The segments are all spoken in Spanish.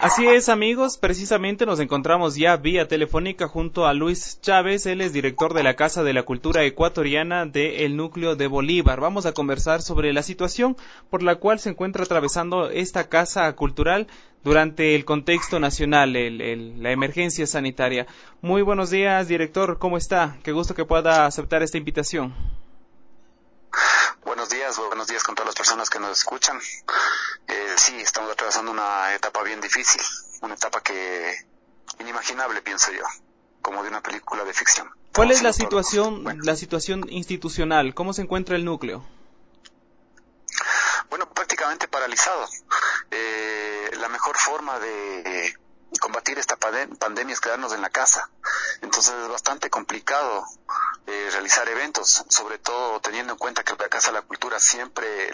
Así es, amigos, precisamente nos encontramos ya vía telefónica junto a Luis Chávez, él es director de la Casa de la Cultura Ecuatoriana del Núcleo de Bolívar. Vamos a conversar sobre la situación por la cual se encuentra atravesando esta casa cultural durante el contexto nacional, la emergencia sanitaria. Muy buenos días, director, ¿cómo está? Qué gusto que pueda aceptar esta invitación. Buenos días con todas las personas que nos escuchan. Sí, estamos atravesando una etapa bien difícil, una etapa que inimaginable, pienso yo, como de una película de ficción. ¿Cuál Estamos es haciendo todo. Bueno, la situación institucional? ¿Cómo se encuentra el núcleo? bueno, prácticamente paralizado. La mejor forma de combatir esta pandemia es quedarnos en la casa. Entonces es bastante complicado realizar eventos, sobre todo teniendo en cuenta que la Casa de la Cultura siempre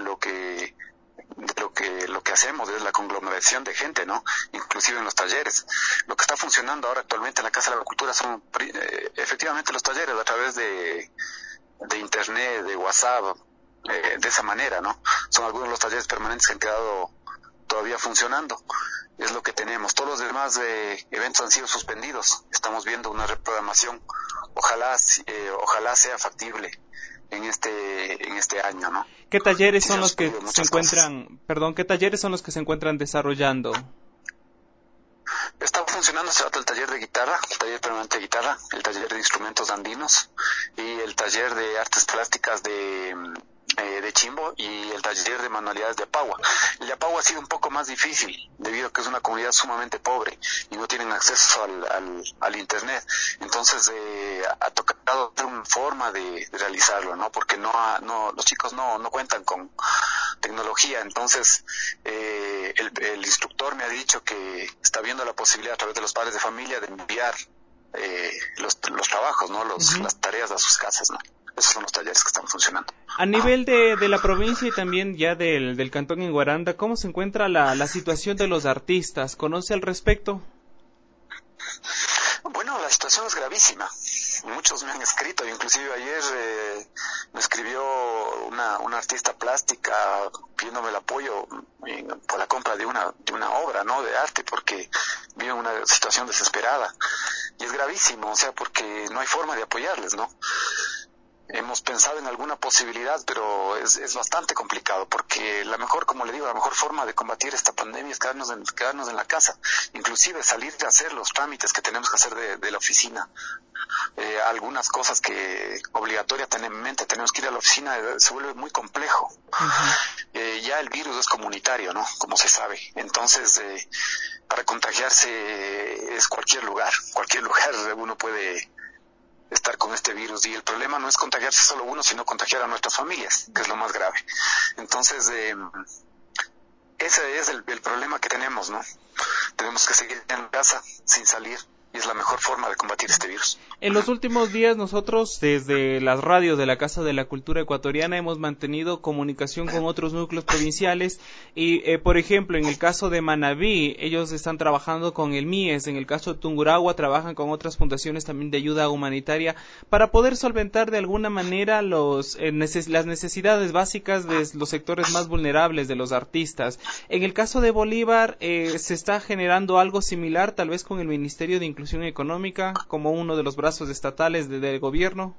lo que hacemos es la conglomeración de gente, ¿no? Inclusive en los talleres. Lo que está funcionando ahora actualmente en la Casa de la Cultura son efectivamente los talleres a través de internet, de WhatsApp, de esa manera, ¿no? Son algunos de los talleres permanentes que han quedado todavía funcionando. Es lo que tenemos. Todos los demás eventos han sido suspendidos. Estamos viendo una reprogramación. Ojalá sea factible en este año, ¿no? ¿Qué talleres Sí se son han los que suspendido se muchas cosas. encuentran, qué talleres son los que se encuentran desarrollando? Está funcionando, se trata el taller de guitarra, el taller permanente de guitarra, el taller de instrumentos andinos y el taller de artes plásticas de Chimbo y el taller de manualidades de Apagua. El de Apagua ha sido un poco más difícil debido a que es una comunidad sumamente pobre y no tienen acceso al internet. Entonces ha tocado una forma de realizarlo, ¿no? Porque los chicos no cuentan con tecnología. Entonces el instructor me ha dicho que está viendo la posibilidad a través de los padres de familia de enviar los trabajos, ¿no? Ujú. Las tareas a sus casas, ¿no? Esos son los talleres que están funcionando. A nivel de la provincia y también ya del cantón en Guaranda, ¿cómo se encuentra la situación de los artistas? ¿Conoce al respecto? Bueno, la situación es gravísima. Muchos me han escrito, inclusive ayer me escribió una artista plástica pidiéndome el apoyo por la compra de una obra, ¿no? De arte, porque vive una situación desesperada. Y es gravísimo, o sea, porque no hay forma de apoyarles, ¿no? Hemos pensado en alguna posibilidad, pero es bastante complicado, porque como le digo, la mejor forma de combatir esta pandemia es quedarnos en la casa, inclusive salir a hacer los trámites que tenemos que hacer de la oficina. Algunas cosas que obligatoriamente tenemos que ir a la oficina, se vuelve muy complejo. Ujú. Ya el virus es comunitario, ¿no? Como se sabe. Entonces, para contagiarse es cualquier lugar uno puede estar con este virus, y el problema no es contagiarse solo uno, sino contagiar a nuestras familias, que es lo más grave. Entonces, ese es el problema que tenemos, ¿no? Tenemos que seguir en casa sin salir y es la mejor forma de combatir este virus. En los últimos días nosotros desde las radios de la Casa de la Cultura Ecuatoriana hemos mantenido comunicación con otros núcleos provinciales y, por ejemplo, en el caso de Manabí, ellos están trabajando con el MIES, en el caso de Tungurahua trabajan con otras fundaciones también de ayuda humanitaria para poder solventar de alguna manera las necesidades básicas de los sectores más vulnerables de los artistas. En el caso de Bolívar, se está generando algo similar, tal vez con el Ministerio de Inclusión Económica, como uno de los brazos estatales del gobierno.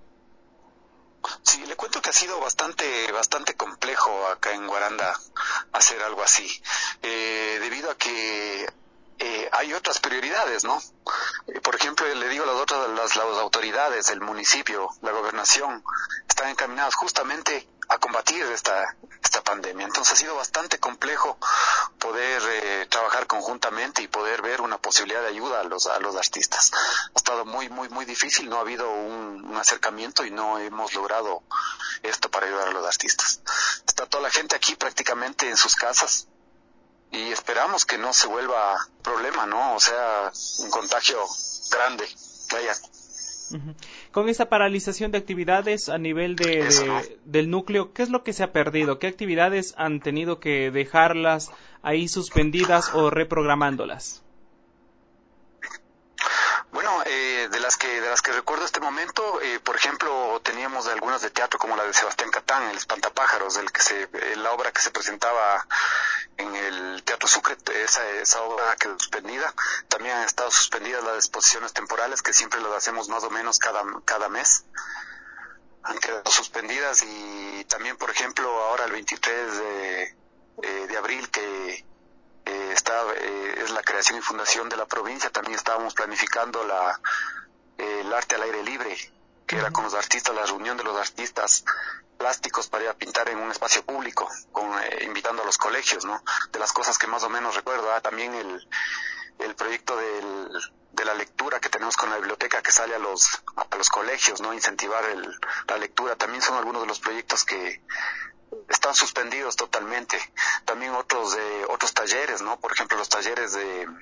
Sí, le cuento que ha sido bastante complejo acá en Guaranda hacer algo así, debido a que hay otras prioridades, ¿no? Por ejemplo, le digo las autoridades, el municipio, la gobernación, están encaminadas justamente a combatir esta pandemia. Entonces ha sido bastante complejo poder trabajar conjuntamente y poder ver una posibilidad de ayuda a los artistas. Ha estado muy difícil, no ha habido un acercamiento y no hemos logrado esto para ayudar a los artistas. Está toda la gente aquí prácticamente en sus casas y esperamos que no se vuelva problema, ¿no? O sea, un contagio grande. Vaya, Ujú. Con esa paralización de actividades a nivel eso, ¿no? del núcleo, ¿qué es lo que se ha perdido? ¿Qué actividades han tenido que dejarlas ahí suspendidas o reprogramándolas? Bueno, de de las que recuerdo este momento, por ejemplo, teníamos algunas de teatro como la de Sebastián Catán, El Espantapájaros, la obra que se presentaba en el Teatro Sucre. Esa obra quedó suspendida. También han estado suspendidas las exposiciones temporales, que siempre las hacemos más o menos cada mes. Han quedado suspendidas. Y también, por ejemplo, ahora el 23 de abril, que es la creación y fundación de la provincia, también estábamos planificando el arte al aire libre, que era con los artistas, la reunión de los artistas plásticos para ir a pintar en un espacio público, invitando a los colegios, ¿no? De las cosas que más o menos recuerdo. También el proyecto de la lectura que tenemos con la biblioteca, que sale a los colegios, ¿no? Incentivar la lectura. También son algunos de los proyectos que están suspendidos totalmente. También otros talleres, ¿no? Por ejemplo, los talleres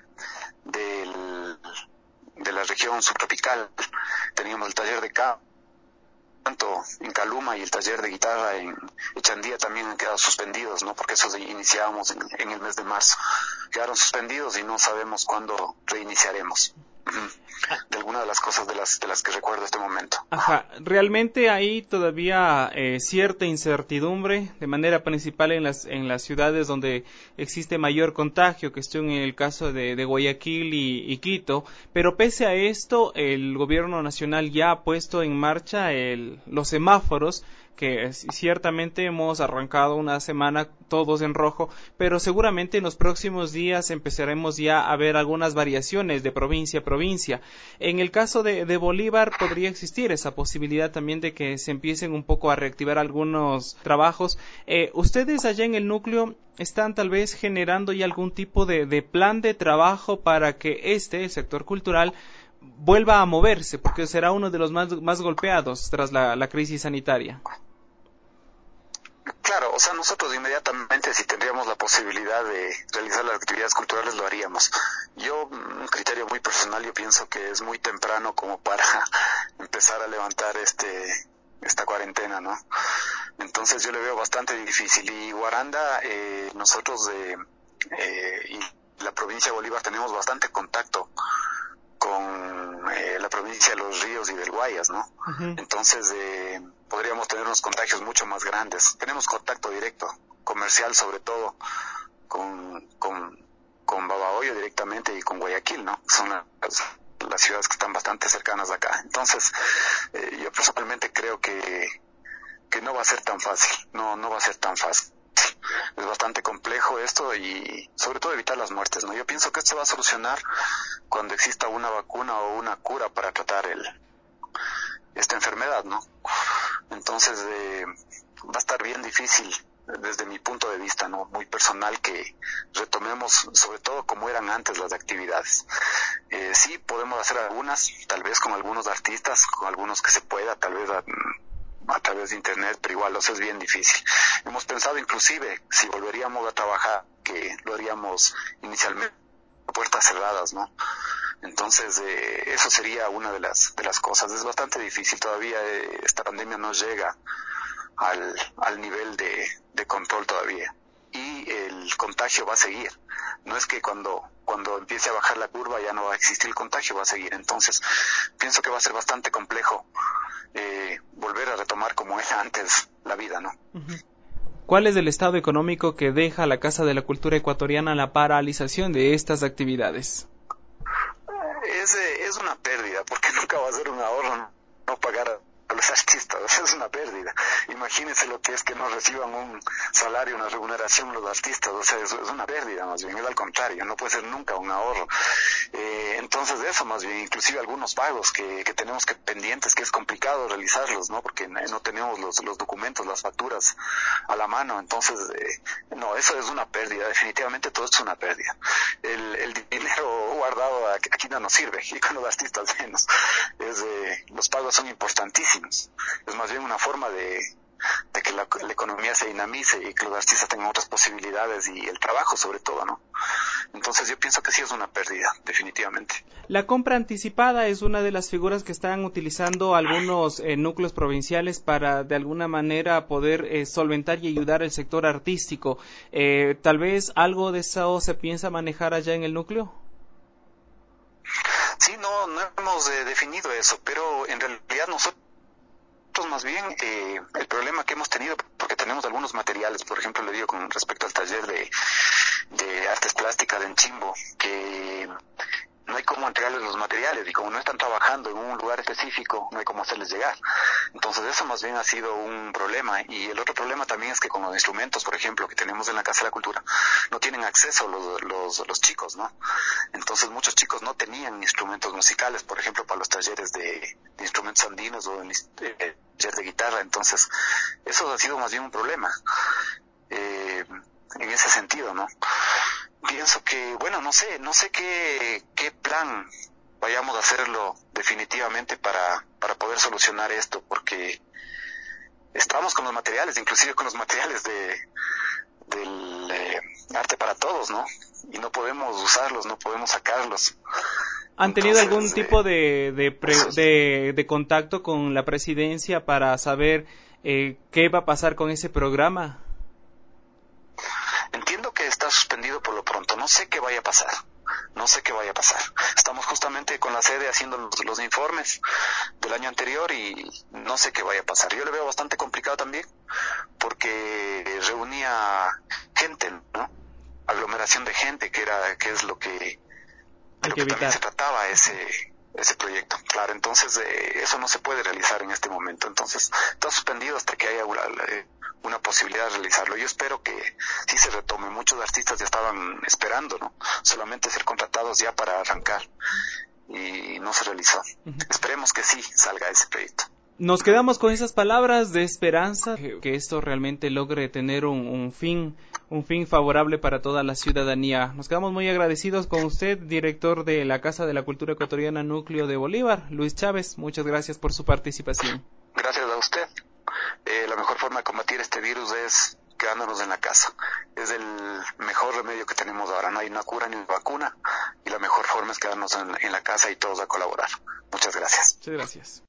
de la región subtropical. Teníamos el taller de canto en Caluma y el taller de guitarra en Echandía también han quedado suspendidos, ¿no? Porque esos iniciábamos en el mes de marzo. Quedaron suspendidos y no sabemos cuándo reiniciaremos. De alguna de las cosas de las que recuerdo este momento. Ajá, realmente hay todavía cierta incertidumbre, de manera principal en las ciudades donde existe mayor contagio, que estoy en el caso de Guayaquil y Quito, pero pese a esto, el gobierno nacional ya ha puesto en marcha los semáforos, que ciertamente hemos arrancado una semana todos en rojo, pero seguramente en los próximos días empezaremos ya a ver algunas variaciones de provincia a provincia. En el caso de Bolívar podría existir esa posibilidad también de que se empiecen un poco a reactivar algunos trabajos. ¿Ustedes allá en el núcleo están tal vez generando ya algún tipo de plan de trabajo para que el sector cultural, vuelva a moverse, porque será uno de los más golpeados tras la crisis sanitaria? Claro, o sea, nosotros inmediatamente, si tendríamos la posibilidad de realizar las actividades culturales, lo haríamos. Un criterio muy personal, yo pienso que es muy temprano como para empezar a levantar esta cuarentena, ¿no? Entonces yo le veo bastante difícil. Y Guaranda, nosotros y la provincia de Bolívar tenemos bastante contacto con la provincia de Los Ríos y del Guayas, ¿no? Uh-huh. Entonces podríamos tener unos contagios mucho más grandes. Tenemos contacto directo, comercial sobre todo, con Babahoyo directamente y con Guayaquil, ¿no? Son las ciudades que están bastante cercanas acá. Entonces yo personalmente creo que no va a ser tan fácil, no va a ser tan fácil. Es bastante complejo esto y sobre todo evitar las muertes, ¿no? Yo pienso que esto va a solucionar cuando exista una vacuna o una cura para tratar esta enfermedad, ¿no? Entonces va a estar bien difícil desde mi punto de vista, ¿no? Muy personal, que retomemos sobre todo como eran antes las actividades. Sí podemos hacer algunas, tal vez con algunos artistas, con algunos que se pueda, tal vez a través de internet, pero igual, o sea, es bien difícil. Hemos pensado inclusive si volveríamos a trabajar, que lo haríamos inicialmente a puertas cerradas, ¿no? Entonces eso sería una de las cosas. Es bastante difícil todavía. Esta pandemia no llega al nivel de control todavía, y el contagio va a seguir. No es que cuando empiece a bajar la curva ya no va a existir el contagio, va a seguir. Entonces pienso que va a ser bastante complejo volver a retomar como era antes la vida, ¿no? Uh-huh. ¿Cuál es el estado económico que deja la Casa de la Cultura Ecuatoriana la paralización de estas actividades? Es una pérdida, porque nunca va a ser un ahorro no pagar a los artistas. Es una pérdida. Imagínense lo que es que no reciban un salario, una remuneración los artistas. O sea, es una pérdida, más bien, es al contrario, no puede ser nunca un ahorro. Entonces de eso, más bien, inclusive algunos pagos que tenemos pendientes, que es complicado realizarlos, ¿no? Porque no tenemos los documentos, las facturas a la mano. Entonces no, eso es una pérdida, definitivamente todo esto es una pérdida. El dinero guardado aquí no nos sirve, y con los artistas menos. Los pagos son importantísimos. Es más bien una forma de que la economía se dinamice y que los artistas tengan otras posibilidades, y el trabajo sobre todo, ¿no? Entonces yo pienso que sí es una pérdida, definitivamente. La compra anticipada es una de las figuras que están utilizando algunos núcleos provinciales para de alguna manera poder solventar y ayudar al sector artístico. ¿Tal vez algo de eso se piensa manejar allá en el núcleo? Sí, no hemos definido eso, pero en realidad nosotros más bien el problema que hemos tenido, porque tenemos algunos materiales, por ejemplo, le digo con respecto al taller de artes plásticas en Chimbo, que no hay cómo entregarles los materiales y como no están trabajando en un lugar específico, no hay cómo hacerles llegar. Entonces eso más bien ha sido un problema. Y el otro problema también es que con los instrumentos, por ejemplo, que tenemos en la Casa de la Cultura, no tienen acceso los chicos, ¿no? Entonces muchos chicos no tenían instrumentos musicales, por ejemplo, para los talleres de instrumentos andinos o taller de guitarra. Entonces eso ha sido más bien un problema en ese sentido, ¿no? Pienso que, bueno, no sé qué plan vayamos a hacerlo definitivamente para poder solucionar esto, porque estamos con los materiales, inclusive con los materiales del arte para todos, ¿no? Y no podemos usarlos, no podemos sacarlos. ¿Han tenido Entonces, algún tipo de contacto con la presidencia para saber qué va a pasar con ese programa? entiendo que está suspendido por lo pronto, no sé qué vaya a pasar. No sé qué vaya a pasar. Estamos justamente con la sede haciendo los informes del año anterior y no sé qué vaya a pasar. Yo le veo bastante complicado también porque reunía gente, ¿no? Aglomeración de gente, que es lo que de Hay lo que que también evitar. se trataba ese proyecto. Claro, entonces eso no se puede realizar en este momento. Entonces está suspendido hasta que haya una posibilidad de realizarlo. Yo espero que sí se retome. Muchos artistas ya estaban esperando, ¿no? Solamente ser contratados ya para arrancar y no se realizó. Esperemos que sí salga ese proyecto. Nos quedamos con esas palabras de esperanza, que esto realmente logre tener un fin favorable para toda la ciudadanía. Nos quedamos muy agradecidos con usted, director de la Casa de la Cultura Ecuatoriana Núcleo de Bolívar, Luis Chávez. Muchas gracias por su participación. Gracias a usted. La mejor forma de combatir este virus es quedándonos en la casa. Es el mejor remedio que tenemos ahora. No hay una cura ni una vacuna y la mejor forma es quedarnos en la casa y todos a colaborar. Muchas gracias. Muchas gracias.